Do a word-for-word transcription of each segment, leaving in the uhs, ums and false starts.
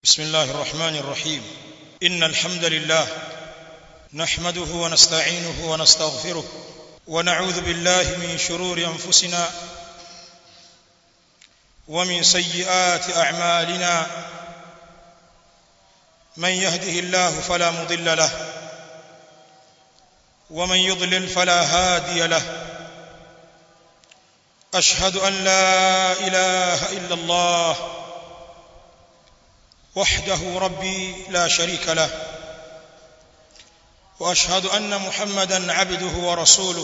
بسم الله الرحمن الرحيم إن الحمد لله نحمده ونستعينه ونستغفره ونعوذ بالله من شرور أنفسنا ومن سيئات أعمالنا من يهده الله فلا مضل له ومن يضلل فلا هادي له أشهد أن لا إله إلا الله وحده ربي لا شريك له وأشهد أن محمدًا عبده ورسوله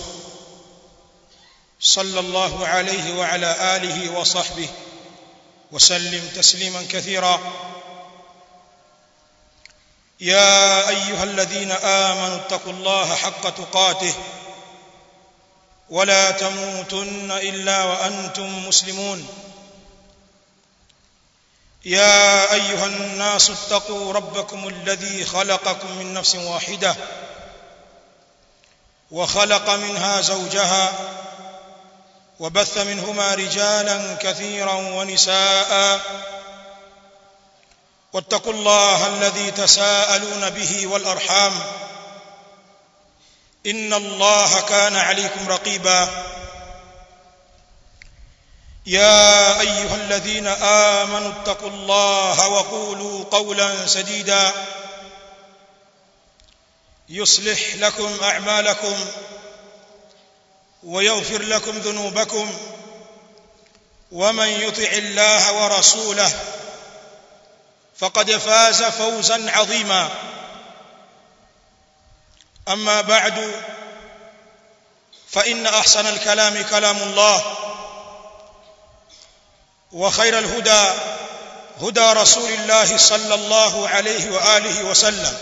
صلى الله عليه وعلى آله وصحبه وسلم تسليمًا كثيرًا يا أيها الذين آمنوا اتقوا الله حق تقاته ولا تموتن إلا وأنتم مسلمون يا أيها الناس اتقوا ربكم الذي خلقكم من نفس واحدة وخلق منها زوجها وبث منهما رجالا كثيرا ونساء واتقوا الله الذي تساءلون به والأرحام إن الله كان عليكم رقيبا يا أيها الذين آمنوا اتقوا الله وقولوا قولا سديدا يصلح لكم أعمالكم ويغفر لكم ذنوبكم ومن يطع الله ورسوله فقد فاز فوزا عظيما أما بعد فإن أحسن الكلام كلام الله وخير الهدى هدى رسول الله صلى الله عليه وآله وسلم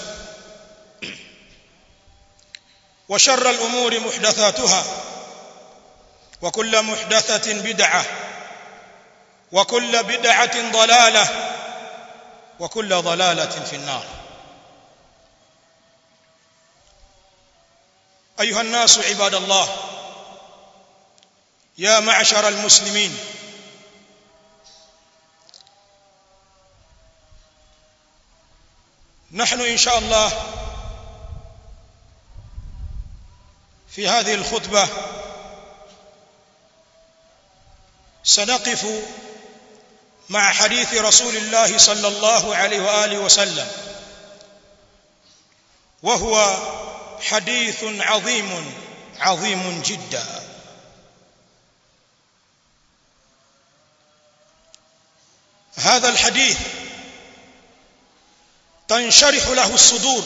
وشر الأمور محدثاتها وكل محدثة بدعة وكل بدعة ضلالة وكل ضلالة في النار أيها الناس عباد الله يا معشر المسلمين نحن إن شاء الله في هذه الخطبة سنقف مع حديث رسول الله صلى الله عليه وآله وسلم وهو حديث عظيم عظيم جدا هذا الحديث تنشرح له الصدور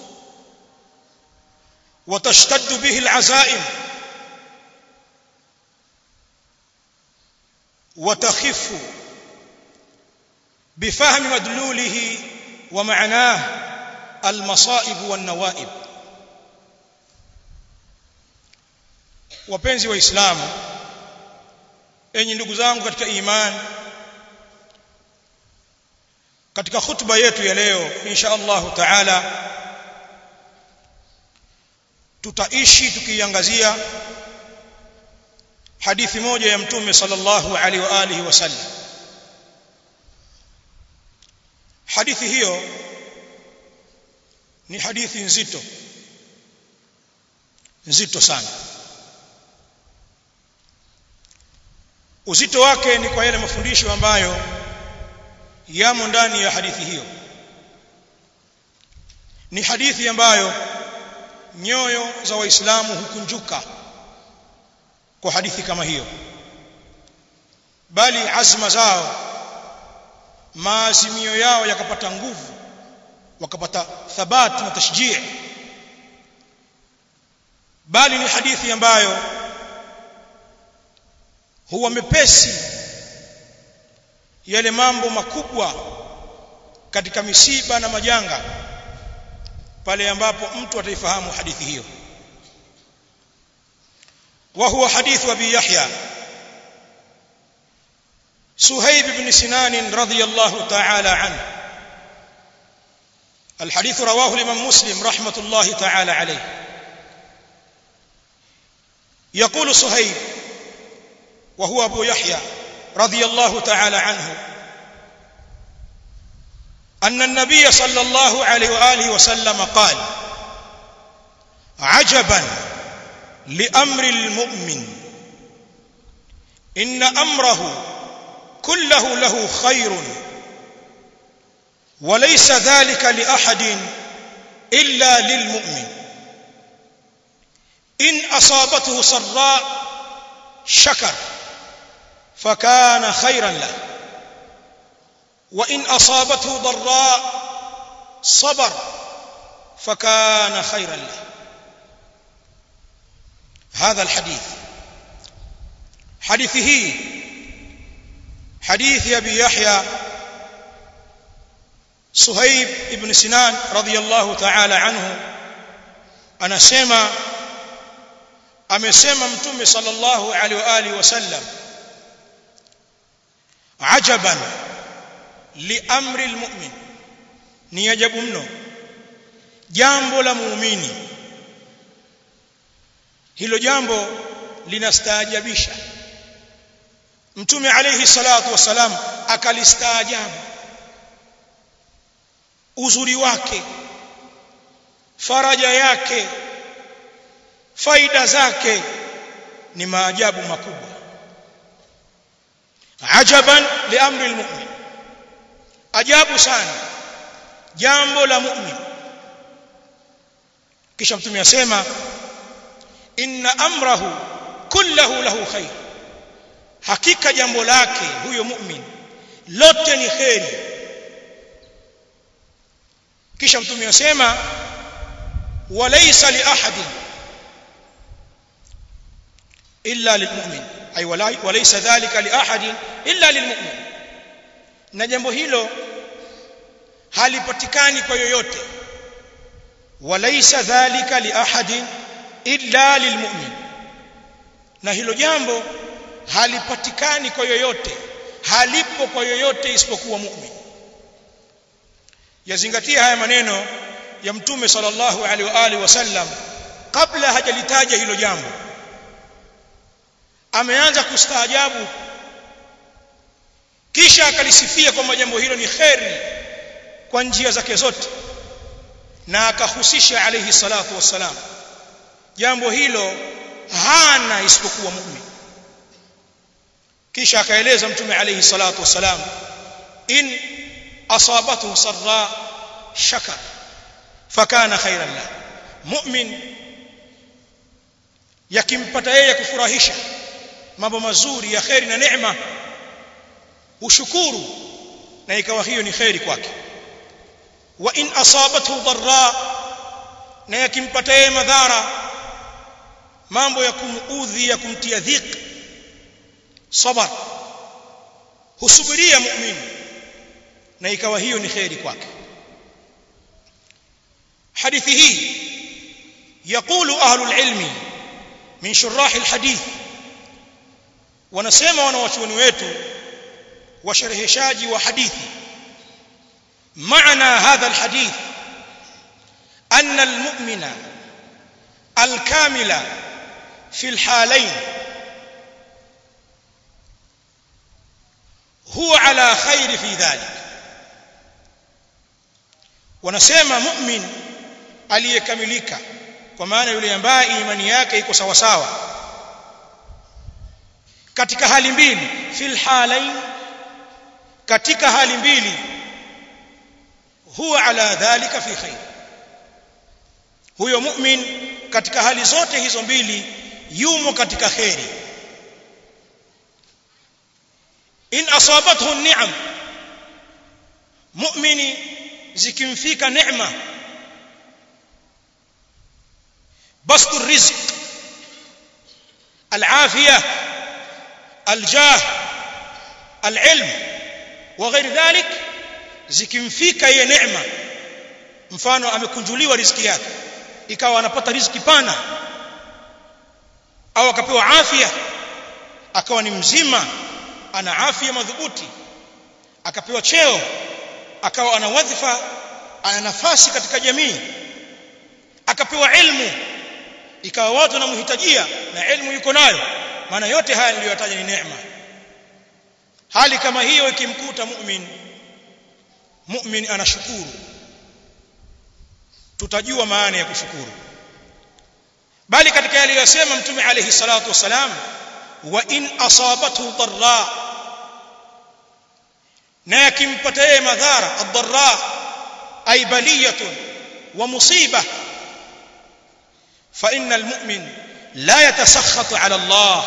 وتشتد به العزائم وتخف بفهم مدلوله ومعناه المصائب والنوائب. Wapenzi wa Islamu, enyi ndugu zangu katika imani, katika khutba yetu ya leo insha Allah taala tutaishi tukiangazia hadithi moja ya Mtume sallallahu alaihi wa alihi wasallam. Hadithi hiyo ni hadithi nzito nzito sana. Uzito wake ni kwa yale mafundisho ambayo yamo ndani ya hadithi hiyo. Ni hadithi ambayo nyoyo za Waislamu hukunjuka kwa hadithi kama hiyo, bali azma zao, maazimio yao yakapata nguvu, wakapata thabati na tashjii. Bali ni hadithi ambayo huwa mepesi yale mambo makubwa katika misiba na majanga pale ambapo mtu ataifahamu hadithi hiyo. Wa huwa hadithu Abi Yahya Suhaib ibn Sinan radhiyallahu ta'ala anhu. الحديث رواه الإمام مسلم رحمة الله تعالى عليه. يقول صهيب وهو أبو يحيى رضي الله تعالى عنه: أن النبي صلى الله عليه وآله وسلم قال عجبا لأمر المؤمن إن أمره كله له خير وليس ذلك لأحد إلا للمؤمن إن أصابته سراء شكر فكان خيرا له وإن أصابته ضراء صبر فكان خيرا له. هذا الحديث حديثه حديث أبي يحيى صهيب ابن سنان رضي الله تعالى عنه anasema amesema mtume sallallahu alaihi wa alihi wasallam ajaban li amri almu'min, ni ajabu mno jambo la muumini. Hilo jambo linastaajabisha. Mtume alayhi salatu wasalam akalistaajabu uzuri wake, faraja yake, faida zake ni maajabu makubwa. Ajaban li amri almu'min, ajabu sana jambo la mu'min. Kisha mtume asema inna amrahu kullahu lahu khair, hakika jambo lake huyo mu'min lote ni khairi. Kisha mtume asema walaysa li ahadin illa lilmu'min, ay walaysa dhalika li ahadin illa lilmu'min, na jambo hilo halipatikani kwa yoyote. Walaysa dhalika li ahadin illa lilmu'min, na hilo jambo halipatikani kwa yoyote, halipo kwa yoyote isipokuwa mu'min. Yazingatia haya maneno ya mtume sallallahu alaihi wa alihi wasallam kabla hajalitaja hilo jambo. Ameanza kustaajabu kisha akalisifia kwamba jambo hilo ni khairi kwa njia zake zote, na akahusisha alayhi salatu wassalam jambo hilo hana isipokuwa mu'min. Kisha akaeleza mtume alayhi salatu wassalam in asabatu sarra shakar fakana khairan la, mu'min yakimpata yeye kufurahisha mambo mazuri ya khairi na neema ushukuru, na ikawa hiyo ni khairi kwake. Wa in asabathu dharra, na yakimpata yeye madhara, mambo ya kumuudhi, ya kumtia dhiki, sabar, husubiria mu'min, na ikawa hiyo ni khairi kwake. Hadithi hii yaqulu ahlul ilmi min shurah alhadith, wanasema wanawachuoni wetu washareheshaji wa hadithi, maana hadha alhadith anna almu'mina alkamila fi alhalayn huwa ala khair fi dhalik. Wanasema mu'min aliyekamilika, kwa maana yule ambaye imani yake iko sawa sawa katika hali mbili, fil halain, katika hali mbili, huwa ala dhalika fi khair, huyo mu'min katika hali zote hizo mbili yumo katika khairi. In asabathu ni'am, mu'mini zikimfika neema, bastu rizq, al-afiyah, al-jah, al-ilm wa ghairi dhalik, zikimfika hiyo neema, mfano amekunjuliwa riziki yake ikawa anapata riziki pana, au akapewa afya akawa ni mzima, ana afya madhubuti, akapewa cheo akawa ana wadhifa, ana nafasi katika jamii, akapewa ilmu ikawa watu wanamhitajia na ilmu yuko nayo, maana yote haya niliyotaja ni neema. Hali kama hiyo ikimkuta mu'min, mu'min anashukuru, tutajua maana ya kushukuru. Bali katika yale aliyosema Mtume alayhi salatu wasalam, wa in asabathu dharra, na yakimpata yeye madhara, ad-dharra ay baliyatun wa musiba, fa innal mu'min la yatasakhat ala Allah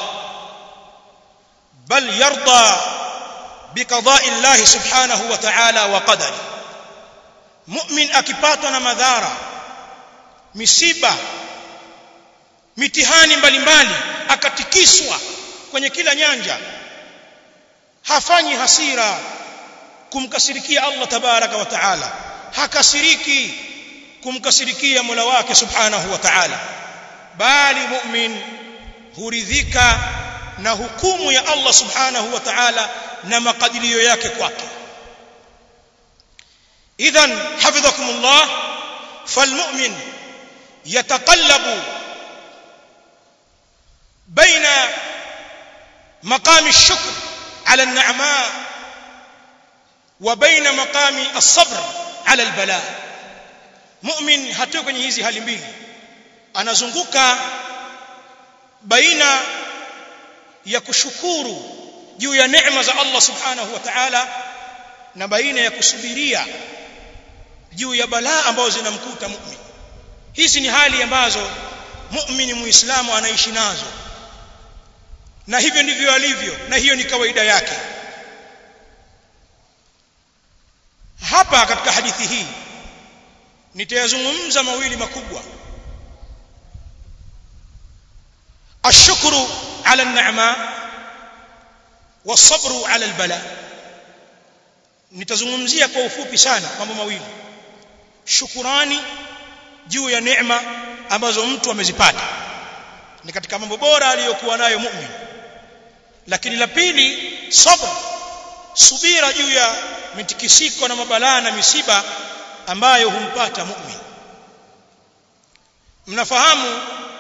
bal yarda biqada'i Allah subhanahu wa ta'ala wa qadari. Mu'min akipatwa na madhara, misiba, mitihani mbalimbali, akatikiswa kwenye kila nyanja, hafanyi hasira kumkasirikia Allah tabaraka wa taala, hakasiriki kumkasirikia Mola wake subhanahu wa ta'ala, bali mu'min huridhika na hukumu ya Allah subhanahu wa ta'ala na makadirio yake kwake. idhan hafidhakumullah, falmu'min yataqallabu baina maqami ash-shukr ala an-ni'ma wa baina maqami as-sabr ala al-bala. Mu'min hatoki kwenye hizi hali mbili, anazunguka baina ya kushukuru juu ya neema za Allah subhanahu wa ta'ala na baina ya kusubiria juu ya balaa ambazo zinamkuta mu'min. Hizi ni hali ambazo mu'mini muislamu anaishi nazo, na hivyo ndivyo alivyo, na hiyo ni kawaida yake. Hapa katika hadithi hii nitayazungumza mawili makubwa: ashukuru ala an-ni'ma was-sabru ala al-bala. Nitazungumzia kwa ufupi sana mambo mawili: shukurani juu ya neema ambazo mtu amezipata, ni katika mambo bora aliyokuwa nayo mu'min. Lakini la pili, sabr, subira juu ya mitikisiko na mabalaa na misiba ambayo humpata mu'min. Mnafahamu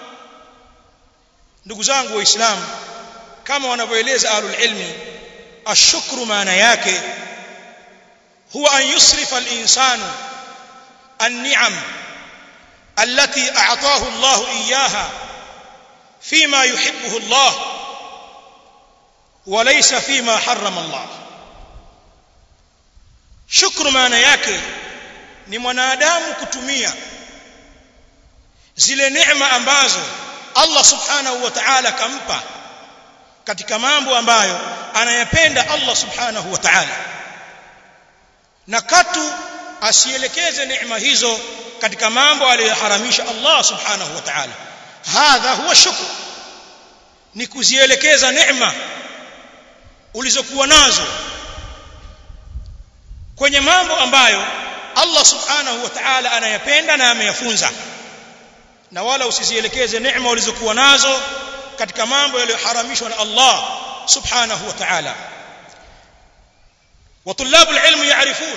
ndugu zangu waislamu, kama wanavyoeleza ahlul ilmi, ashukuru maana yake huwa an yusrifa al-insanu an-ni'am allati a'tahu Allah iyyaha fima yuhibbuhu Allah wa laysa fima harrama Allah. Shukuru maana yake ni mwanadamu kutumia zile neema ambazo Allah subhanahu wa ta'ala kampa katika mambo ambayo anayapenda Allah subhanahu wa ta'ala, na katu asielekeze neema hizo katika mambo aliyoharamisha Allah subhanahu wa ta'ala. Hadha huwa shukr, ni kuzielekeza neema ulizokuwa nazo kwenye mambo ambayo Allah subhanahu wa ta'ala anayapenda na ameyafunza, na wala usizielekeze neema ulizokuwa nazo katika mambo yaliyoharamishwa na Allah subhanahu wa ta'ala. Wa tulabul ilm ya'rifun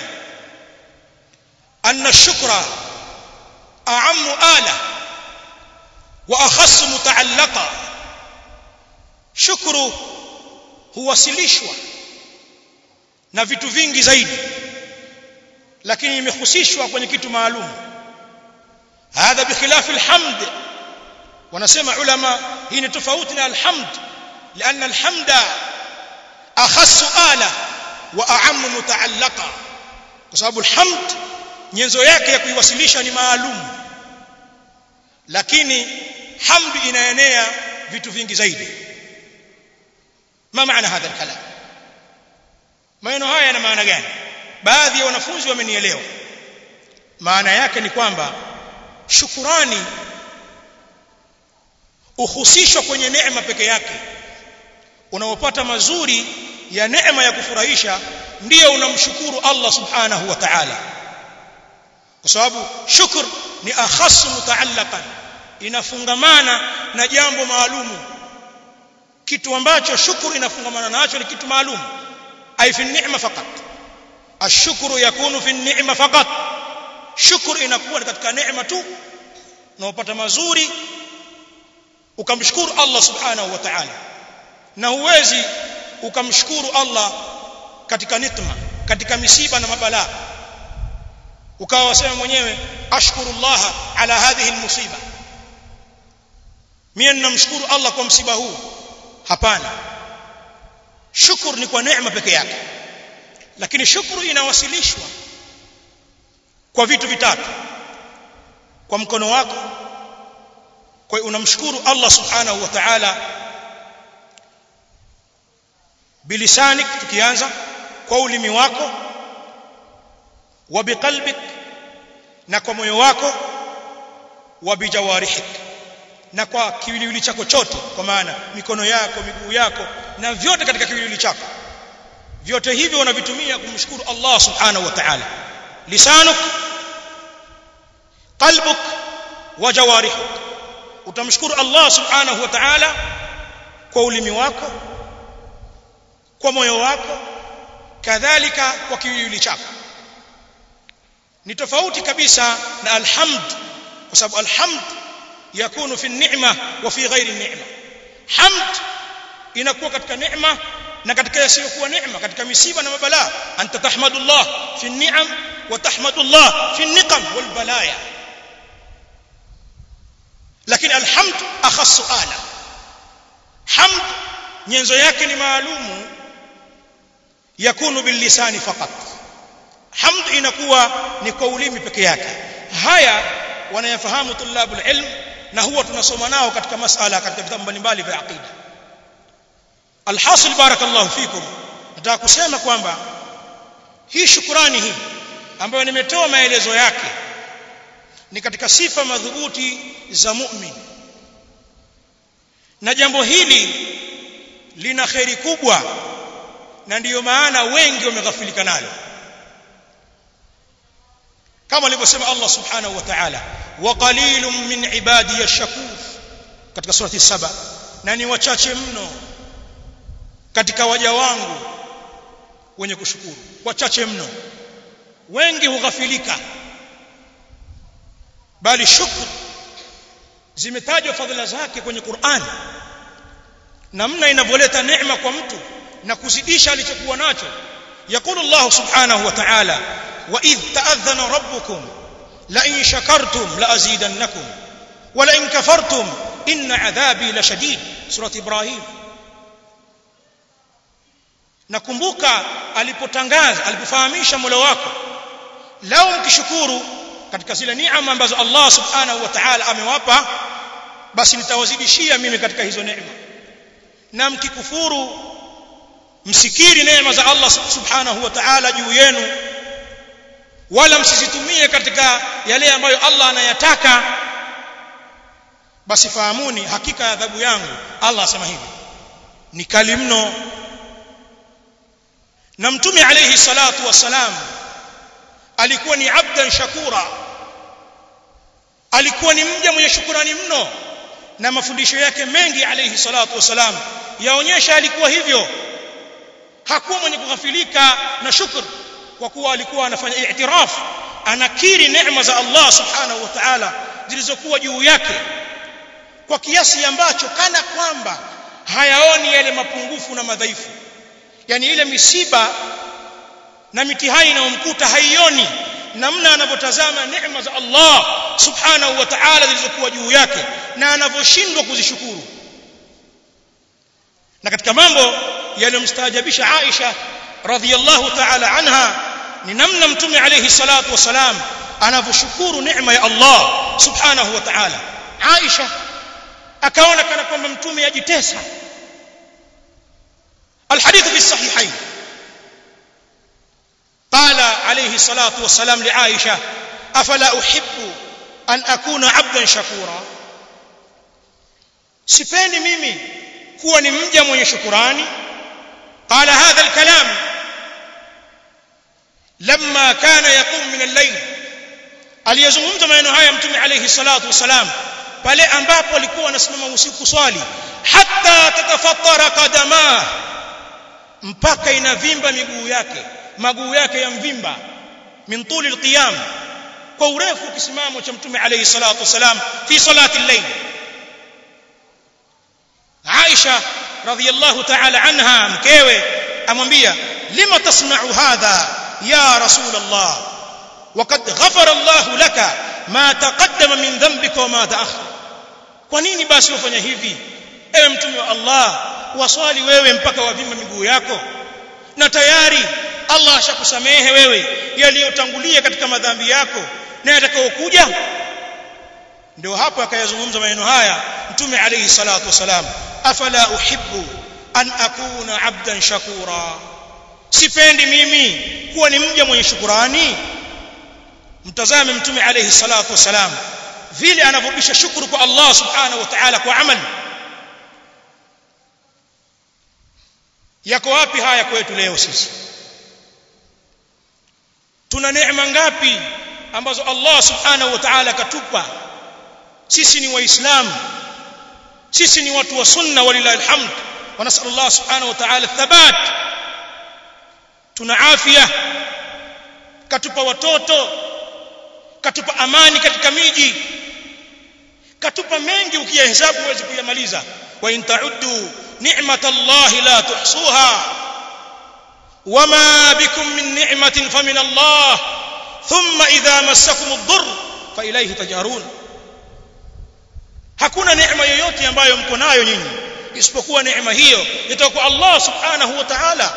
anna ash-shukra a'ammu ala wa akhass muta'allaqa. Shukru huwasilishwa na vitu vingi zaidi, lakini imehusishwa kwenye kitu maalum. Hadha bikhilaf alhamd, wanasema ulama hii ni tofauti na alhamd, لأن الحمد أخص آلة وأعم متعلقة. kwa sababu alhamd nyenzo yake ya kuiwasilisha ni maalum, lakini hamd inaenea vitu vingi zaidi. Ma maana hadha alkalam? Maneno haya yana maana gani? Baadhi ya wanafunzi wamenielewa. Maana yake ni kwamba shukurani uhusishwa kwenye neema peke yake. Unapopata mazuri ya neema ya kufurahisha, ndio unamshukuru Allah subhanahu wa ta'ala, kwa sababu shukr ni akhas mutaallaqan, inafungamana na jambo maalumu. Kitu ambacho shukr inafungamana nacho ni kitu maalum, ay fi an-ni'ma faqat. Ash-shukru yakunu fi an-ni'ma faqat, shukr inakuwa katika neema tu. Unapopata mazuri ukamshukuru Allah subhanahu wa ta'ala, na huwezi ukamshukuru Allah katika nitma, katika misiba na mabalaa. ukawa wasema mwenyewe ashkurullah ala hadhihi almusiba, mimi ninamshukuru Allah kwa msiba huu. Hapana, shukuru ni kwa neema peke yake, lakini shukuru inawasilishwa kwa vitu vitatu: kwa mkono wako, kwa unamshukuru Allah subhanahu wa ta'ala bilisanik, tukianza kwa ulimi wako, wa biqalbik, na kwa moyo wako, wa bijawarihik, na kwa kiwiliwili chako chote, kwa maana mikono yako, miguu yako na vyote katika kiwiliwili chako, vyote hivyo unavitumia kumshukuru Allah subhanahu wa ta'ala. Lisanuk, qalbuk wa jawarihuk, utamshukuru Allah subhanahu wa ta'ala kwa ulimi wako, kwa moyo wako, kadhalika kwa kiwiliwili chako. Ni tofauti kabisa na alhamd, kwa sababu alhamd yakunu fi ni'ma wa fi ghairi ni'ma. Hamd inakuwa katika neema na katika yasiyokuwa neema, katika misiba na mabalaa. Anta tahmadullah fi ni'am wa tahmadullah fi niqam wal balaya. Lakini alhamd akhassu ala. Hamd nyenzo yake ni maalumu, yakunu bil lisani faqat. Hamd inakuwa ni kwa ulimi peke yake. Haya wanayafahamu tulabul ilm, na huwa tunasoma nao katika masala katika vitabu mbalimbali vya aqida. Alhasil, barakallahu fikum, nataka kusema kwamba hii shukrani hii ambayo nimetoa maelezo yake ni katika sifa madhubuti za mu'min, na jambo hili lina khairi kubwa, na ndiyo maana wengi wameghafilika nalo, kama alivyosema Allah subhanahu wa ta'ala, wa qalilun min ibadiy ash-shakur, katika surati saba, na ni wachache mno katika waja wangu wenye kushukuru. Wachache mno, wengi hughafilika. Bali shukr zimetajwa fadhila zake kwenye Qur'an, namna inavyoleta neema kwa mtu na kuzidisha alichokuwa nacho. Yaqulu Allah subhanahu wa ta'ala, wa idh ta'adhana rabbukum la in shakartum la azidannakum wa la in kafartum inna adhabi la shadid, surati Ibrahim. Nakumbuka alipotangaza, alipofahamisha Mola wako, lao mkishukuru katika zile neema ambazo Allah subhanahu wa ta'ala amewapa, basi nitawazidishia mimi katika hizo neema, na mkikufuru msikiri neema za Allah subhanahu wa ta'ala juu yenu, wala msizitumie katika yale ambayo Allah anayataka, basi fahamuni hakika adhabu yangu, Allah asema hivi, ni kali mno. Na Mtume alayhi salatu wassalam alikuwa ni abdan shakura, alikuwa ni mja mwenye shukrani mno, na mafundisho yake mengi alayhi salatu wassalam yaonyesha alikuwa hivyo. Hakuwa mwenye kughafilika na shukr, kwa kuwa alikuwa anafanya i'tiraf, anakiri neema za Allah subhanahu wa ta'ala zilizokuwa juu yake, kwa kiasi ambacho kana kwamba hayaoni yale mapungufu na madhaifu. Yani ile misiba na mitihani inayomkuta haioni, namna anavyotazama neema za Allah subhanahu wa ta'ala zilizokuwa juu yake na anavyoshindwa kuzishukuru. Na katika mambo yaliyomstaajabisha Aisha radhiyallahu ta'ala anha ni namna Mtume alayhi salatu wasalam anavyoshukuru neema ya Allah subhanahu wa ta'ala. Aisha akaona kana kwamba Mtume yajitesa. الحديث في الصحيحين قال عليه الصلاة والسلام لعائشة أفلا أحب أن أكون عبدا شكورا, sipendi mimi kuwa ni mja mwenye shukrani. قال هذا الكلام لما كان يقوم من الليل, aliyazungumza maneno haya Mtume alayhi salatu wasalam pale ambapo alikuwa anasimama usiku swali, hatta tatafattara qadama, mpaka inavimba miguu yake, maguu yake yamvimba, min tuli alqiyam, kwa urefu kisimamo cha Mtume alayhi salatu wasalam fi salati al-layl. Aisha radhiyallahu ta'ala anha, mkewe, amwambia lima tasna'u hadha ya Rasulullah, waqad ghafara Allahu laka ma taqaddama min dhanbika wa ma ta'akhkhara. Kwa nini basi ufanya hivi ewe mtume wa Allah? Waswali wewe mpaka wavimba miguu yako na tayari Allah ashakusamehe wewe yaliyotangulia katika madhambi yako na yatakayokuja. Ndio hapo akayazungumza maneno haya mtume alayhi salatu wasalam, afala uhibbu an akuna abdan shakura, sipendi mimi kuwa ni mja mwenye shukrani. Mtazame mtume alayhi salatu wasalam vile anavyobisha shukuru kwa Allah subhanahu wa ta'ala kwa amali. Yako wapi haya kwetu leo sisi? Tuna neema ngapi ambazo Allah subhanahu wa ta'ala katupa? Sisi ni waislamu, sisi ni watu wa sunna walillahi alhamd, wa nasallallahu subhanahu wa ta'ala thabat. Tuna afya, katupa watoto, katupa amani katika miji, katupa mengi ukiyahesabu huwezi kuyamaliza. Wa in ta'uddu ni'matallahi la tuhsuha wama bikum min ni'matin famin Allah thumma idha massakum ad-durr fa ilayhi tajarun. Hakuna neema yoyote ambayo mko nayo nyinyi isipokuwa neema hiyo kutoka kwa Allah subhanahu wa ta'ala,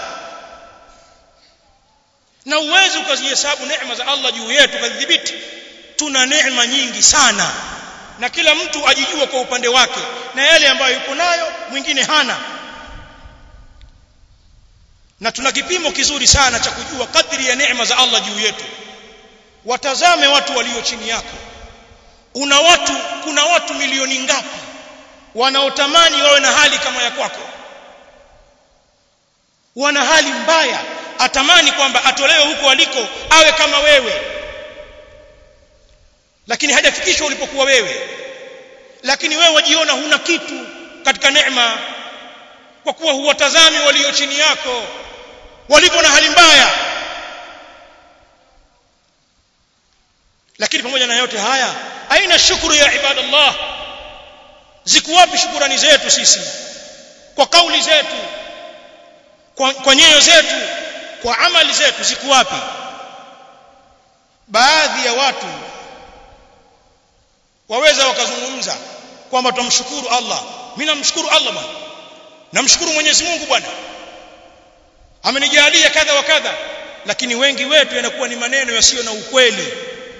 na uwezi ukazihesabu neema za Allah juu yetu kadhibiti. Tuna neema nyingi sana na kila mtu ajijua kwa upande wake na yale ambayo yuko nayo mwingine hana, na tuna kipimo kizuri sana cha kujua kadri ya neema za Allah juu yetu. Watazame watu walio chini yako. Una watu kuna watu milioni ngapi wanaotamani wawe na hali kama ya kwako? Wana hali mbaya, atamani kwamba atolewe huko aliko awe kama wewe, lakini hajafikishwa ulipokuwa wewe. Lakini wewe wajiona huna kitu katika neema kwa kuwa huwatazami walio chini yako walivyo na hali mbaya. Lakini pamoja na yote haya, aina shukuru ya ibadallah? Ziko wapi shukrani zetu sisi kwa kauli zetu, kwa, kwa nyoyo zetu, kwa amali zetu? Ziko wapi? Baadhi ya watu waweza wakazungumza kwamba tumshukuru Allah. Mimi namshukuru Allah bwana, namshukuru Mwenyezi Mungu bwana, amenijalia kadha wa kadha, lakini wengi wetu yanakuwa ni maneno yasiyo na ukweli.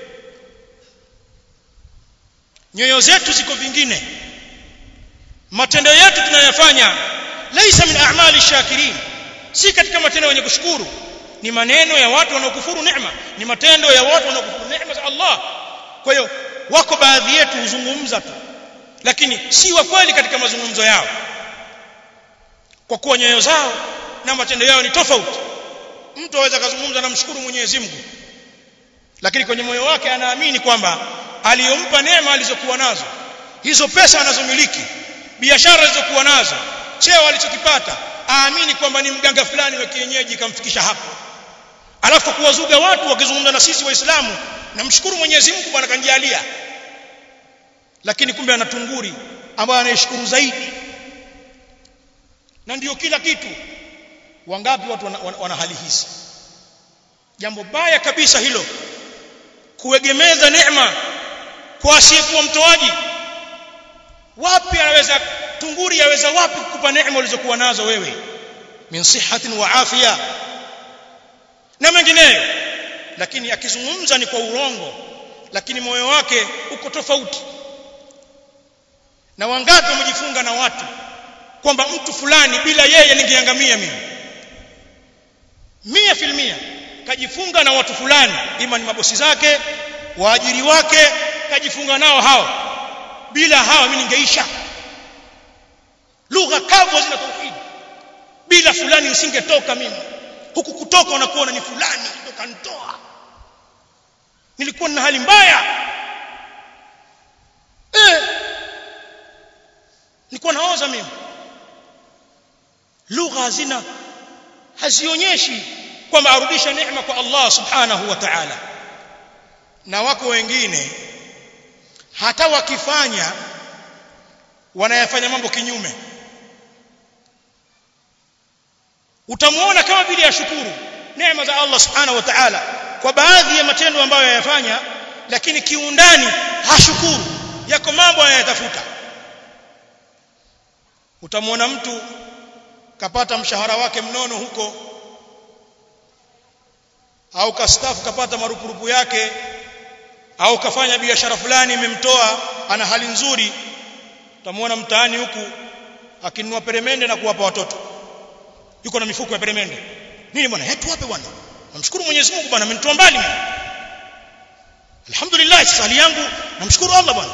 Nyoyo zetu ziko vingine, matendo yetu tunayofanya laisa min a'mali shakirin, si katika matendo yenye kushukuru. Ni maneno ya watu wanaokufuru neema, ni matendo ya watu wanaokufuru neema za Allah. Kwa hiyo wako baadhi yetu huzungumza tu, lakini si wa kweli katika mazungumzo yao, kwa kuwa nyoyo zao na matendo yao ni tofauti. Mtu aweza kuzungumza na mshukuru Mwenyezi Mungu, lakini kwenye moyo wake anaamini kwamba aliyompa neema alizokuwa nazo, hizo pesa anazomiliki, biashara alizokuwa nazo, cheo alichokipata, aamini kwamba ni mganga fulani wa kienyeji kamfikisha hapo. Alafu kuwazuga watu wakizungumza na sisi Waislamu, namshukuru Mwenyezi Mungu bwana kanijalia, lakini kumbe ana tunguri ambaye anaishukuru zaidi na ndio kila kitu. Wangapi watu wana, wana, wana hali hizi? Jambo baya kabisa hilo, kuegemeza neema kwa asiyekuwa mtoaji. Wapi anaweza tunguri yaweza wapi kukupa neema ulizokuwa nazo wewe, min sihatin wa afya na mengineyo? Lakini akizungumza ni kwa urongo, lakini moyo wake uko tofauti. Na wangapi wamejifunga na watu kwamba mtu fulani bila yeye ningeangamia mimi? mia filmia kajifunga na watu fulani, ima ni mabosi zake, waajiri wake, kajifunga nao hao, bila hawa mimi ningeisha. Lugha kavu zina tauhid, bila fulani usingetoka mimi. Huku kutoka unakuona ni fulani ndio kanitoa, nilikuwa na hali mbaya eh, nilikuwa naoza mimi. Lugha hazina hazionyeshi kwamba arudisha neema kwa Allah subhanahu wa ta'ala. Na wako wengine hata wakifanya wanayafanya mambo kinyume. Utamuona kama vile yashukuru neema za Allah subhanahu wa ta'ala, kwa baadhi ya matendo ambayo yayafanya, lakini kiundani hashukuru. Yako mambo anayatafuta. Utamwona mtu kapata mshahara wake mnono huko, au kastafu kapata marupurupu yake, au kafanya biashara fulani imemtoa, ana hali nzuri. Utamwona mtaani huku akinunua peremende na kuwapa watoto. Yuko na mifuko ya peremende. Nini bwana? Hetu wape bwana. Namshukuru Mwenyezi Mungu bwana, amenitoa mbali mimi. Alhamdulillah, sali yangu namshukuru Allah bwana.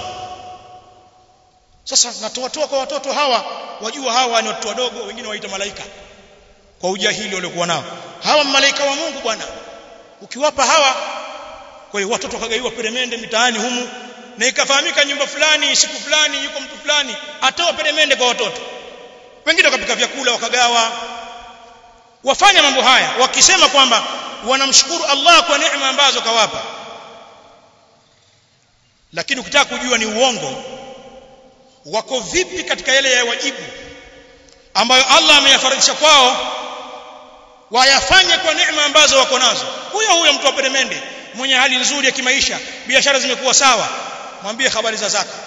Sasa natoa toa kwa watoto hawa, wajua hawa ni watoto wadogo, wengine waita malaika. Kwa ujahili waliokuwa nao. Hawa malaika wa Mungu bwana. Ukiwapa hawa, kwa hiyo watoto wakagaiwa peremende mitaani humu, na ikafahamika nyumba fulani siku fulani yuko mtu fulani atoa peremende kwa watoto. Wengine wakapika vyakula wakagawa. Wafanya mambo haya wakisema kwamba wanamshukuru Allah kwa neema ambazo kawapa. Lakini ukitaka kujua ni uongo, wako vipi katika yale ya wajibu ambayo Allah ameyafaradhisha kwao, wayafanye kwa neema ambazo wako nazo. Huyo huyo mtu wa peremende mwenye hali nzuri ya kimaisha, biashara zimekuwa sawa, mwambie habari za zaka.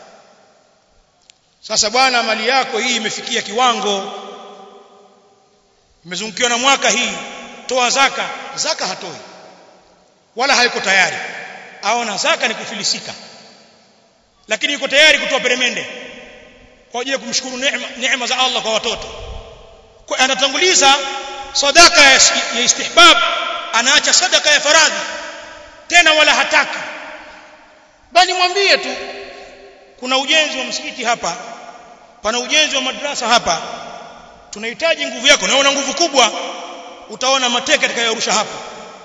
Sasa bwana, mali yako hii imefikia kiwango, imezungukiwa na mwaka, hii toa zaka. Zaka hatoi wala haiko tayari, aona zaka ni kufilisika, lakini yuko tayari kutoa peremende kwa ajili ya kumshukuru neema neema za Allah kwa watoto. Kwa anatanguliza sadaka ya istihbab, anaacha sadaka ya faradhi, tena wala hataki. Bali mwambie tu kuna ujenzi wa msikiti hapa, pana ujenzi wa madrasa hapa, tunahitaji nguvu yako. Na una nguvu kubwa, utaona mateke atakayorusha hapo.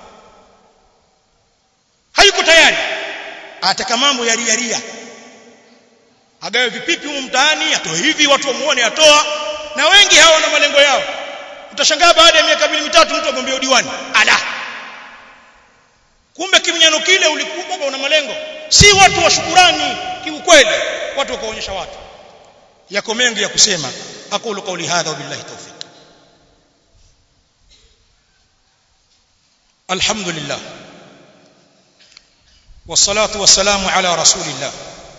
Hayuko tayari, ataka mambo ya ria ria, agawe vipipi huko mtaani, atoe hivi watu wamuone atoa. Na wengi hao na malengo yao. Utashangaa baada ya miaka miwili mitatu mtu agombea udiwani. Ala, kumbe kimnyano kile ulikuwa una malengo, si watu wa shukurani kiukweli, watu wakaonyesha watu. Yako mengi ya kusema. Aqulu qawli hadha wa billahi tawfiq. Alhamdulillah wassalatu wassalamu ala rasulillah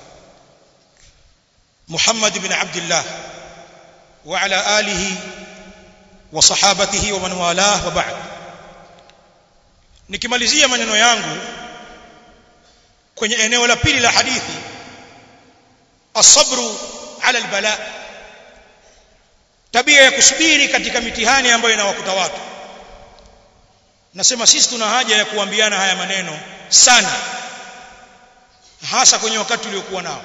Muhammad ibn Abdullah wa ala alihi wa sahabatihi wa man walah, wa ba'd. Nikimalizia maneno yangu kwenye eneo la pili la hadithi, as-sabru ala al-bala, tabia ya kusubiri katika mitihani ambayo inawakuta watu. Nasema sisi tuna haja ya kuambiana haya maneno sana, hasa kwenye wakati uliokuwa nao.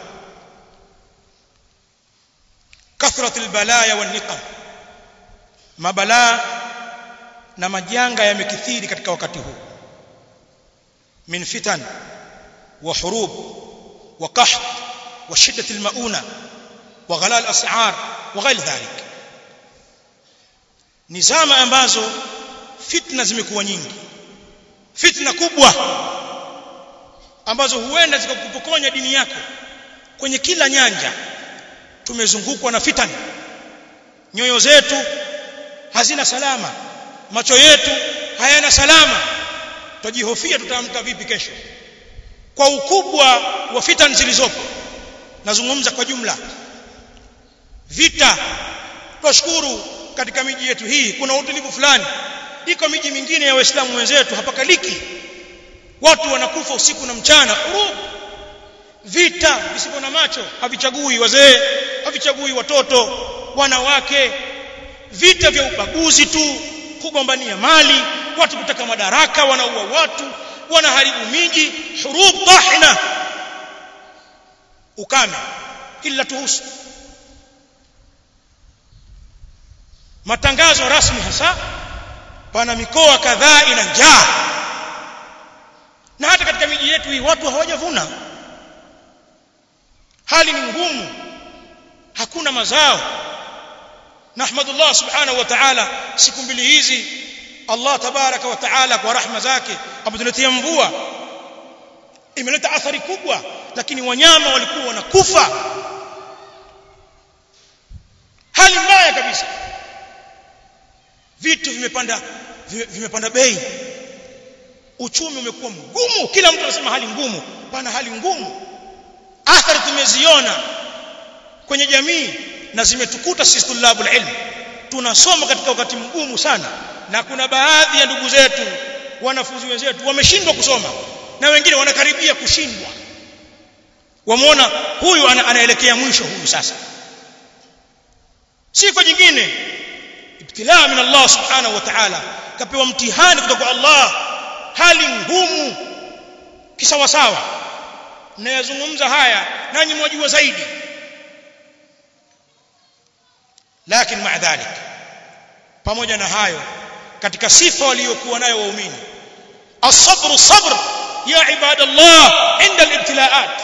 Kathratul balaya wan niqam, mabalaa na majanga yamekithiri katika wakati huu. Min fitan wa hurub wa qahd wa shiddat al-mauna wa ghala al-as'ar wa ghayr dhalik. Ni zama ambazo fitna zimekuwa nyingi, fitna kubwa ambazo huenda zikakupokonya dini yako kwenye kila nyanja. Tumezungukwa na fitna, nyoyo zetu hazina salama, macho yetu hayana salama. Tujihofia tutaamka vipi kesho kwa ukubwa wa fitna zilizopo. Nazungumza kwa jumla. Vita, tunashukuru katika miji yetu hii kuna utulivu fulani. Iko miji mingine ya Waislamu wenzetu hapakaliki, watu wanakufa usiku na mchana. Urub, vita visivyo na macho, havichagui wazee, havichagui watoto, wanawake. Vita vya ubaguzi tu, kugombania mali, watu kutaka madaraka, wanaua watu, wanaharibu miji. Hurub tahina, ukame, illa tuhusu. Matangazo rasmi hasa, pana mikoa kadhaa ina njaa, na hata katika miji yetu hii watu hawajavuna. Hali ni ngumu, hakuna mazao. Nahmadullah subhanahu wa ta'ala, siku mbili hizi Allah tabaraka wa ta'ala kwa rahma zake ametuletea mvua, imeleta athari kubwa, lakini wanyama walikuwa wanakufa. Hali mbaya kabisa. Vitu vimepanda vimepanda bei. uchumi umekuwa mgumu, kila mtu anasema hali ngumu. Pana hali ngumu, athari tumeziona kwenye jamii na zimetukuta sisi tulabul ilm. Tunasoma katika wakati mgumu sana, na kuna baadhi ya ndugu zetu, wanafunzi wenzetu wameshindwa kusoma na wengine wanakaribia kushindwa. Wamuona huyu ana, anaelekea mwisho huyu sasa. Si kwa jingine, ibtilaa min Allah subhanahu wa ta'ala, kapewa mtihani kutoka kwa Allah, hali ngumu kisawa sawa. Nayazungumza haya nanyi mwajua zaidi. Lakini maa dhalik, pamoja na hayo, katika sifa waliokuwa nayo waumini, as-sabru sabr ya ibadallah inda al-ibtilaat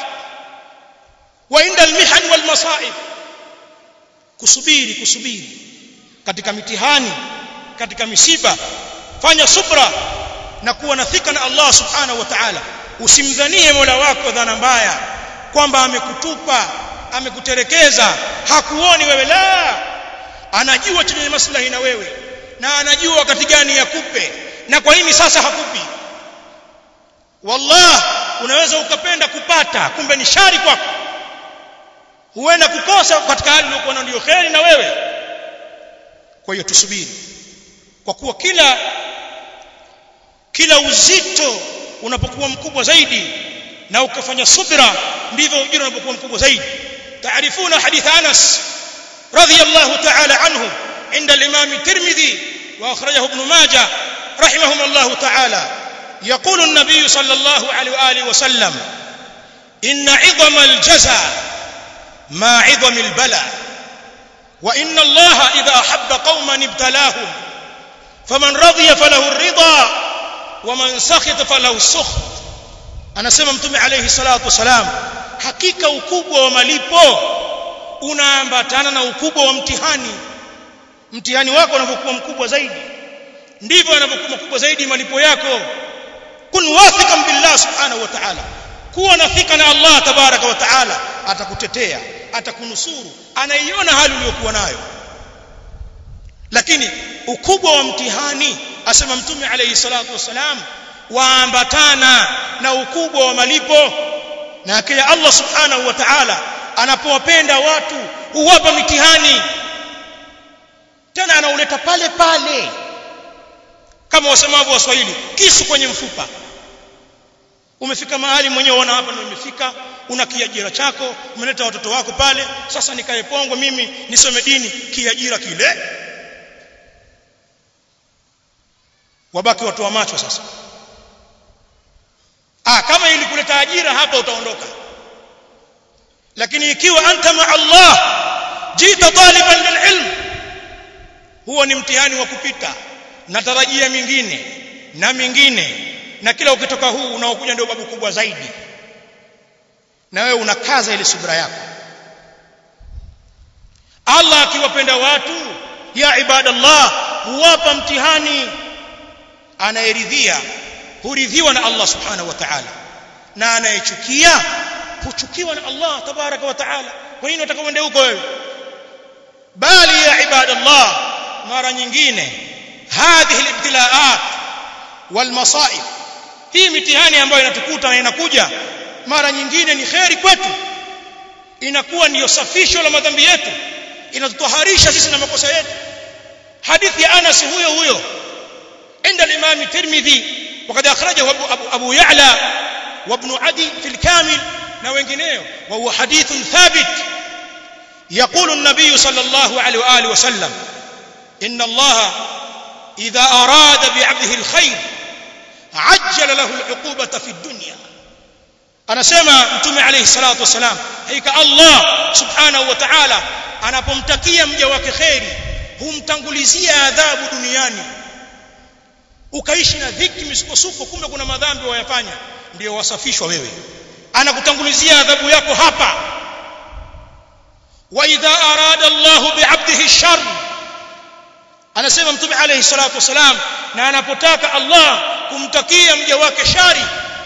wa inda al-mihan wal masaib. Kusubiri, kusubiri katika mitihani, katika misiba. Fanya subra na kuwa na thika na Allah subhanahu wa ta'ala. Usimdhanie Mola wako dhana mbaya kwamba amekutupa, amekuterekeza, hakuoni wewe. La, anajua chenye maslahi na wewe, na anajua wakati gani yakupe na kwa nini sasa hakupi. Wallah, unaweza ukapenda kupata, kumbe ni shari kwako. Huenda kukosa katika hali iliyokuwa ndio kheri na wewe. Kwa hiyo tusubiri, kwa kuwa kila kila uzito unapokuwa mkubwa zaidi na ukafanya subra, ndivyo ujira unapokuwa mkubwa zaidi. Taarifuna hadith Anas radhiyallahu ta'ala anhu inda al-Imam Tirmidhi wa akhrajahu Ibn Majah rahimahumullah ta'ala. يقول النبي صلى الله عليه وآله وسلم: إن عظم الجزاء ما عظم البلاء، وإن الله إذا أحب قوما ابتلاهم، فمن رضي فله الرضا ومن سخط فله السخط. Anasema Mtume alayhi salatu wasalam, hakika ukubwa wa malipo unaambatana na ukubwa wa mtihani. Mtihani wako unapokuwa mkubwa zaidi, ndivyo yanapokuwa makubwa zaidi malipo yako. Kun wathiqan billah subhanahu wa ta'ala, kuwa na thika na Allah tabaraka wa ta'ala. Atakutetea, atakunusuru, anaiona hali uliyokuwa nayo. Lakini ukubwa wa mtihani, asema Mtume alayhi salatu wasalam, waambatana na ukubwa wa malipo. Na kile Allah subhanahu wa ta'ala anapowapenda watu huwapa mitihani, tena anauleta pale pale, kama wasemavyo Waswahili, kisu kwenye mfupa. Umefika mahali mwenyewe unaona hapa ndio umefika, una kiajira chako, umeleta watoto wako pale, sasa nikae pongo mimi nisome dini, kiajira kile. Wabaki watu wa macho sasa. Ah, kama ili kuleta ajira hapa utaondoka. Lakini ikiwa anta ma Allah jita taliban lililm, huo ni mtihani wa kupita, natarajia mingine na mingine, na kila ukitoka huu unaokuja ndio babu kubwa zaidi, na wewe unakaza ile subra yako. Allah akiwapenda watu, ya ibadallah, huwapa mtihani. Anayeridhia huridhiwa na Allah subhanahu wa ta'ala, na anayechukia huchukiwa na Allah tabaraka wa ta'ala. Kwa nini unataka uende huko wewe? Bali ya ibadallah, mara nyingine hadhihi al-ibtilaat wal masaib, hii mitihani ambayo inatukuta na inakuja, mara nyingine ni khairi kwetu. Inakuwa ndiyo safisho la madhambi yetu, inatutoharisha sisi na makosa yetu. Hadithi ya Anas huyo huyo inda al-Imam Tirmidhi, وقد أخرجه أبو, أبو, أبو يعلى وابن عدي في الكامل نوينجنيه، وهو حديث ثابت. يقول النبي صلى الله عليه وآله وسلم: إن الله إذا أراد بعبده الخير عجل له العقوبة في الدنيا. أنا سمع Mtume عليه الصلاة والسلام, hakika Allah subhanahu wa ta'ala anapomtakia mja wake khairi humtangulizia adhabu duniani. Ukaishi na dhiki misukosuko, kumbe kuna madhambi wayafanya, ndio wasafishwa wewe, anakutangulizia adhabu yako hapa. Wa idha arada Allahu bi'abdihi shar, anasema Mtume alayhi salatu wasalam, na anapotaka Allah kumtakia mja wake shari,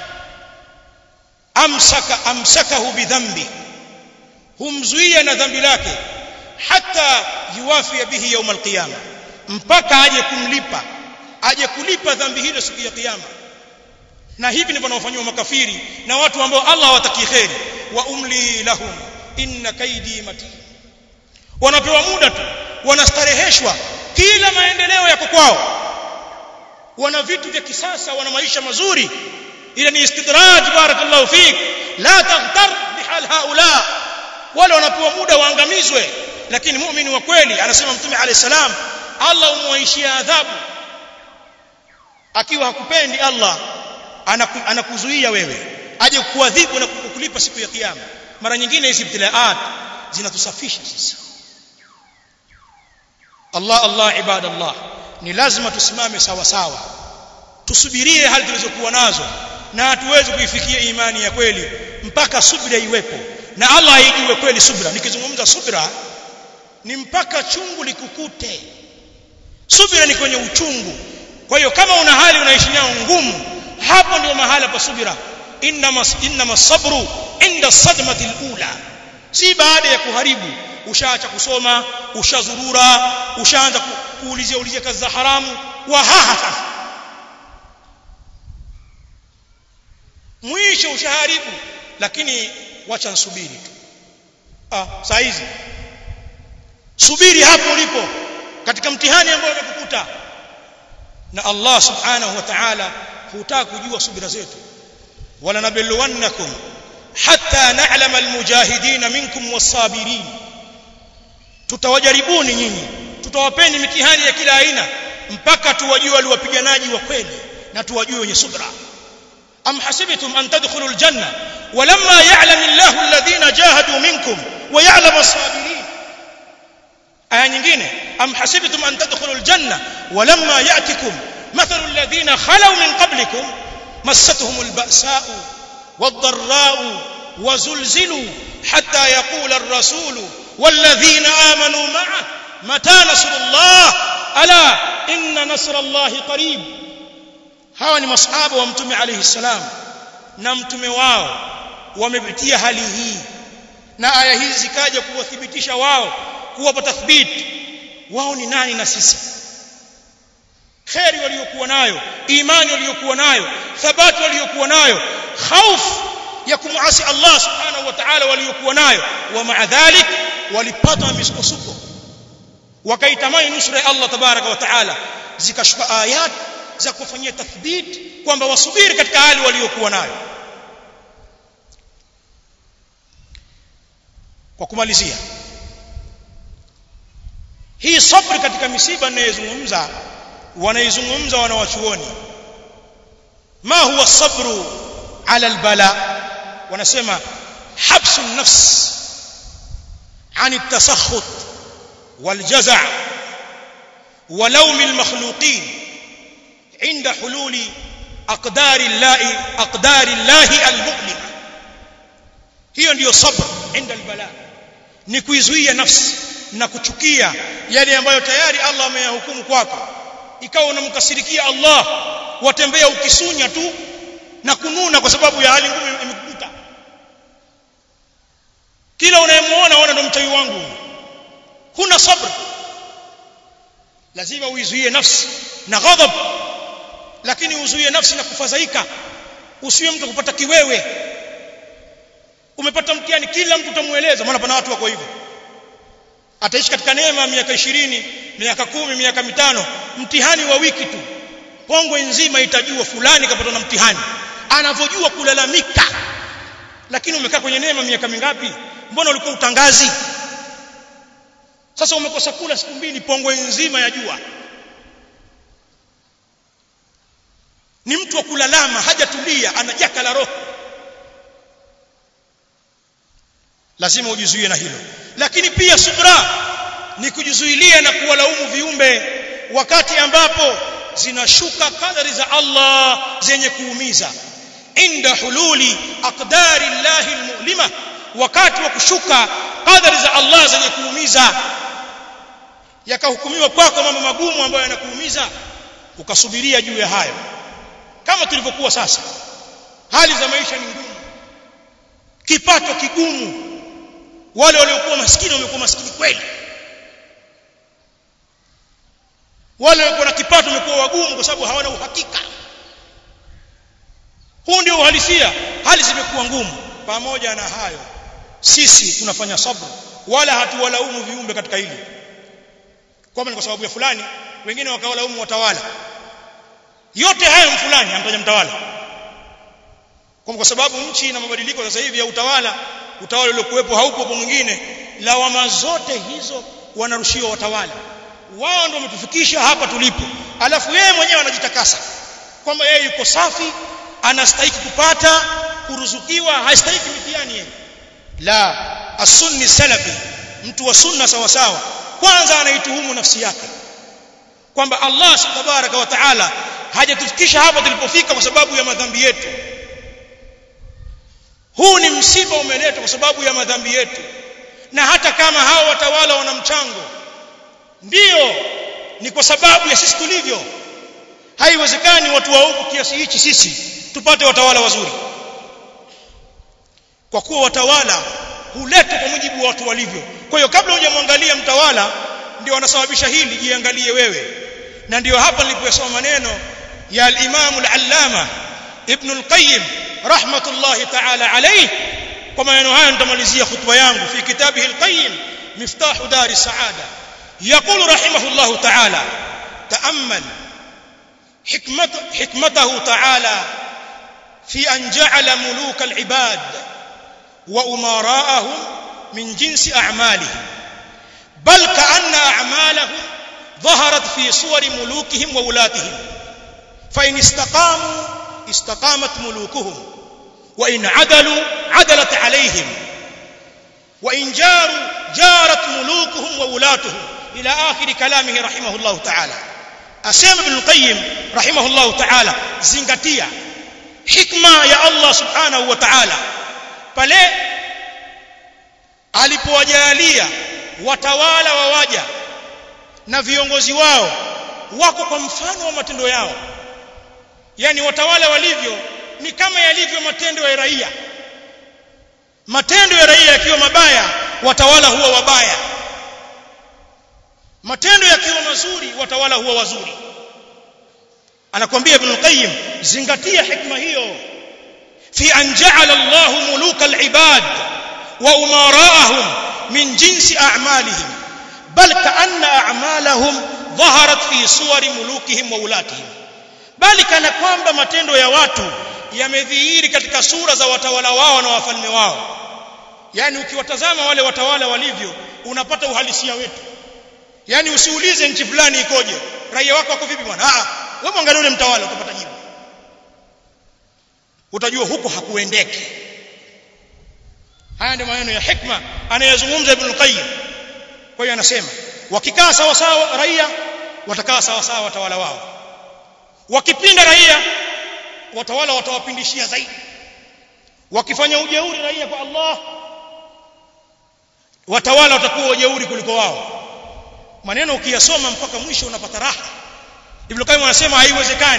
amsaka amsakahu bidhambi, humzuia na dhambi lake, hata yuwafi bihi yawm alqiyama, mpaka aje kumlipa, aje kulipa dhambi hilo siku ya kiyama. na hivi ndivyo wanaofanywa makafiri na watu ambao Allah hawataki kheri. Wa umli lahum inna kaidi matin, wanapewa muda tu, wanastareheshwa, kila maendeleo yako kwao, wana vitu vya kisasa, wana maisha mazuri, ila ni istidraj. Barakallahu fik, la taghtar bihal haula, wala wanapewa muda waangamizwe. Lakini muumini wa kweli, anasema Mtume alayhi salam, Allah umwaishia adhabu akiwa hakupendi. Allah anaku, anakuzuia wewe aje kuadhibu na kukulipa siku ya kiyama. Mara nyingine hizi ibtilaat zinatusafisha sisi. Allah Allah ibadallah, ni lazima tusimame sawa sawa, tusubirie hali tulizokuwa nazo, na hatuwezi kuifikia imani ya kweli mpaka subira iwepo, na Allah aijue kweli subira. Nikizungumza subira ni mpaka chungu likukute. Subira ni kwenye uchungu. Kwa hiyo kama una hali unaishi nayo ngumu, hapo ndio mahala pa subira. Inna inna sabru inda sadmati alula, si baada ya kuharibu. Ushaacha kusoma, ushazurura, ushaanza kuulizia ulizia kazi za haramu, wa haha sasa mwisho ushaharibu. Lakini wacha nsubiri tu. Ah, saa hizi subiri hapo ulipo katika mtihani ambao umekukuta, na Allah subhanahu wa ta'ala hutaka kujua subira zetu. Wala nabluwannakum hatta na'lama almujahidin minkum was-sabirin, tutawajaribuni nyinyi, tutawapeni mitihani ya kila aina mpaka tuwajue wale wapiganaji wa kweli na tuwajue wenye subra. Am hasibtum an tadkhulul janna walamma ya'lam Allahu alladhina jahadu minkum wa ya'lamu as-sabirin. Aya nyingine, am hasibtum an tadkhulul janna walamma ya'tikum mathalu alladhina khalaw min qablikum massatuhumul ba'sa'u wad-dharra'u wa zulzilu hatta yaqula ar-rasulu والذين آمنوا معه متى نصر الله ألا إن نصر الله قريب. hawa ni masahaba wa Mtume alayhi salam, na mtume wao wamepitia hali hii, na aya hizi zikaja kuwathibitisha wao, kuwapa tathbiti wao ni nani na sisi. Khairi waliokuwa nayo, imani waliokuwa nayo, thabati waliokuwa nayo, khaufu ya kumuasi Allah subhanahu wa ta'ala waliokuwa nayo, wa ma'a dhalik walipata misukosuko, wakaitamani nusra ya Allah tabaraka wa ta'ala. Zikashuka ayat za kufanyia tathbiti kwamba wasubiri katika hali waliokuwa nayo. Kwa kumalizia, hii sabri katika misiba ninayozungumza, wanaizungumza wanawachuoni. Ma huwa sabru ala albala? Wanasema habsu an-nafs عن التسخط والجزع ولوم المخلوقين عند حلول أقدار الله أقدار الله المؤلمة. hiyo ndio sabr inda albala, ni kuizuia nafsi na kuchukia yale ambayo tayari Allah ameyahukumu kwako. Ikawa unamkasirikia Allah, watembea ukisunya tu na kununa kwa sababu ya hali ngumu imekukuta. Kila unayemuona unaona ndo mchawi wangu. Huna sabr. Lazima uizuie nafsi na ghadhab, lakini uzuie nafsi na kufadhaika. Usiwe mtu kupata kiwewe. Umepata mtihani, kila mtu utamueleza, maana pana watu wako hivyo. Ataishi katika neema miaka ishirini, miaka kumi, miaka mitano, mtihani wa wiki tu, Pongwe nzima itajua fulani kapata na mtihani, anavyojua kulalamika. Lakini umekaa kwenye neema miaka mingapi? Mbona ulikuwa utangazi? Sasa umekosa kula siku mbili, Pongwe nzima yajua. Ni mtu wa kulalama, hajatulia, anajaka la roho. Lazima ujizuie na hilo. Lakini pia subra ni kujizuilia na kuwalaumu viumbe wakati ambapo zinashuka kadari za Allah zenye kuumiza. Inda hululi aqdari Allahi almu'lima, wakati wa kushuka kadari za Allah zenye kuumiza, yakahukumiwa kwako mambo magumu ambayo yanakuumiza, ukasubiria juu ya hayo. Kama tulivyokuwa sasa, hali za maisha ni ngumu, kipato kigumu. Wale waliokuwa maskini wamekuwa maskini kweli, wale waliokuwa na kipato wamekuwa wagumu kwa sababu hawana uhakika. Huu ndio uhalisia. Hali zimekuwa ngumu. Pamoja na hayo sisi tunafanya sabr, wala hatuwalaumu viumbe katika hili kwamba ni kwa sababu ya fulani, wengine wakawalaumu watawala. Yote hayo fulani anataja mtawala kwa sababu nchi ina mabadiliko sasa hivi ya utawala, utawala uliokuwepo haupo kwa mwingine. Lawama zote hizo wanarushiwa watawala. Wao ndio wametufikisha hapa tulipo, alafu yeye mwenyewe anajitakasa kwamba yeye yuko safi, anastahili kupata kuruzukiwa, hastahili mitihani yeye. La, as-sunni salafi, mtu wa sunna sawa sawa, kwanza anaituhumu nafsi yake kwamba Allah subhanahu wa ta'ala hajatufikisha hapa tulipofika kwa sababu ya madhambi yetu. Huu ni msiba umeletwa kwa sababu ya madhambi yetu. Na hata kama hao watawala wana mchango, ndio ni kwa sababu ya sisi tulivyo. Haiwezekani watu wa huku kiasi hichi sisi tupate watawala wazuri, kwa kuwa watawala huletwa kwa mujibu wa watu walivyo. Kwa hiyo kabla hujamwangalia mtawala ndio wanasababisha hili, jiangalie wewe. Na ndio hapa niliposoma maneno ya al-Imam al-Allama Ibn al-Qayyim rahmatullahi ta'ala alayhi. Kwa maneno haya nitamalizia khutba yangu fi kitabihi al-Qayyim Miftahu Dar as-Saada. يقول رحمه الله تعالى: تأمل حكمت حكمته تعالى في أن جعل ملوك العباد وأمراءهم من جنس أعمالهم، بل كأن أعمالهم ظهرت في صور ملوكهم وولاتهم، فإن استقاموا استقامت ملوكهم، وإن عدلوا عدلت عليهم، وإن جاروا جارت ملوكهم وولاتهم، إلى آخر كلامه رحمه الله تعالى. أسمع ابن القيم رحمه الله تعالى zingatia hikma ya Allah subhanahu wa ta'ala pale alipowajalia watawala wa waja na viongozi wao wako kwa mfano wa matendo yao. Yani watawala walivyo ni kama yalivyo matendo ya raia. Matendo ya raia yakiwa mabaya, watawala huwa wabaya. Matendo yakiwa mazuri, watawala huwa wazuri. Anakuambia Ibn Qayyim, zingatia hikma hiyo, fi an ja'ala Allah muluka al-ibad wa umara'ahum min jinsi a'malihim, bal ka'anna a'malahum dhaharat fi suwari mulukihim wa ulatihim, bali kana kwamba matendo ya watu yamedhihiri katika sura za watawala wao na wafalme wao. Yani ukiwatazama wale watawala walivyo, unapata uhalisia wetu. Yani usiulize nchi fulani ikoje, raia wako wako vipi bwana. Ah, wewe mwangalie ule mtawala utapata jibu. Utajua huko hakuendeki. Haya ndio maneno ya hikma anayezungumza Ibn Qayyim. Kwa hiyo anasema wakikaa sawa sawa raia, watakaa sawa sawa watawala wao. Wakipinda raia, watawala watawapindishia zaidi. Wakifanya ujeuri raia kwa Allah, watawala watakuwa ujeuri kuliko wao. Maneno ukiyasoma mpaka mwisho unapata raha. Ibn Qayyim anasema haiwezekani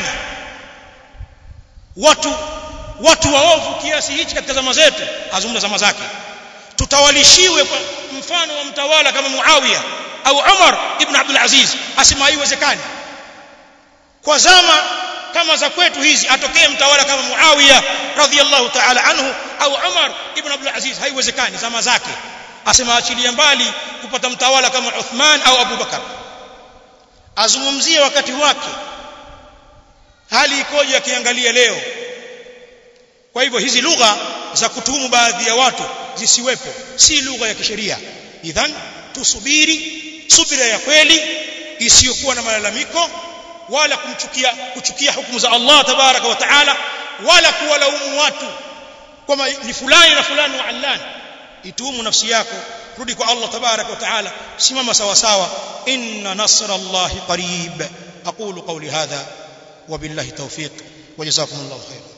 watu watu waovu kiasi hichi katika zama zetu, azungumza zama zake, tutawalishiwe kwa mfano wa mtawala kama Muawiya au Umar ibn Abdul Aziz. Asema haiwezekani kwa zama kama za kwetu hizi atokee mtawala kama Muawiya radhiyallahu ta'ala anhu au Umar ibn Abdul Aziz. Haiwezekani zama zake. Asema achilia mbali kupata mtawala kama Uthman au Abu Bakar. Azungumzie wakati wake hali ikoje akiangalia leo. Kwa hivyo hizi lugha za kutuhumu baadhi ya watu zisiwepo, si lugha ya kisheria. Idhan tusubiri subira ya kweli isiyokuwa na malalamiko, wala kumchukia kuchukia hukumu za Allah tabaraka wa taala, wala kuwalaumu watu kama ni fulani na fulani wa allani. Ituhumu nafsi yako, rudi kwa Allah tabaraka wa taala, simama sawa sawa. Inna nasrallahi qarib. Aqulu qawli hadha wa billahi tawfiq wa jazakumullahu khairan.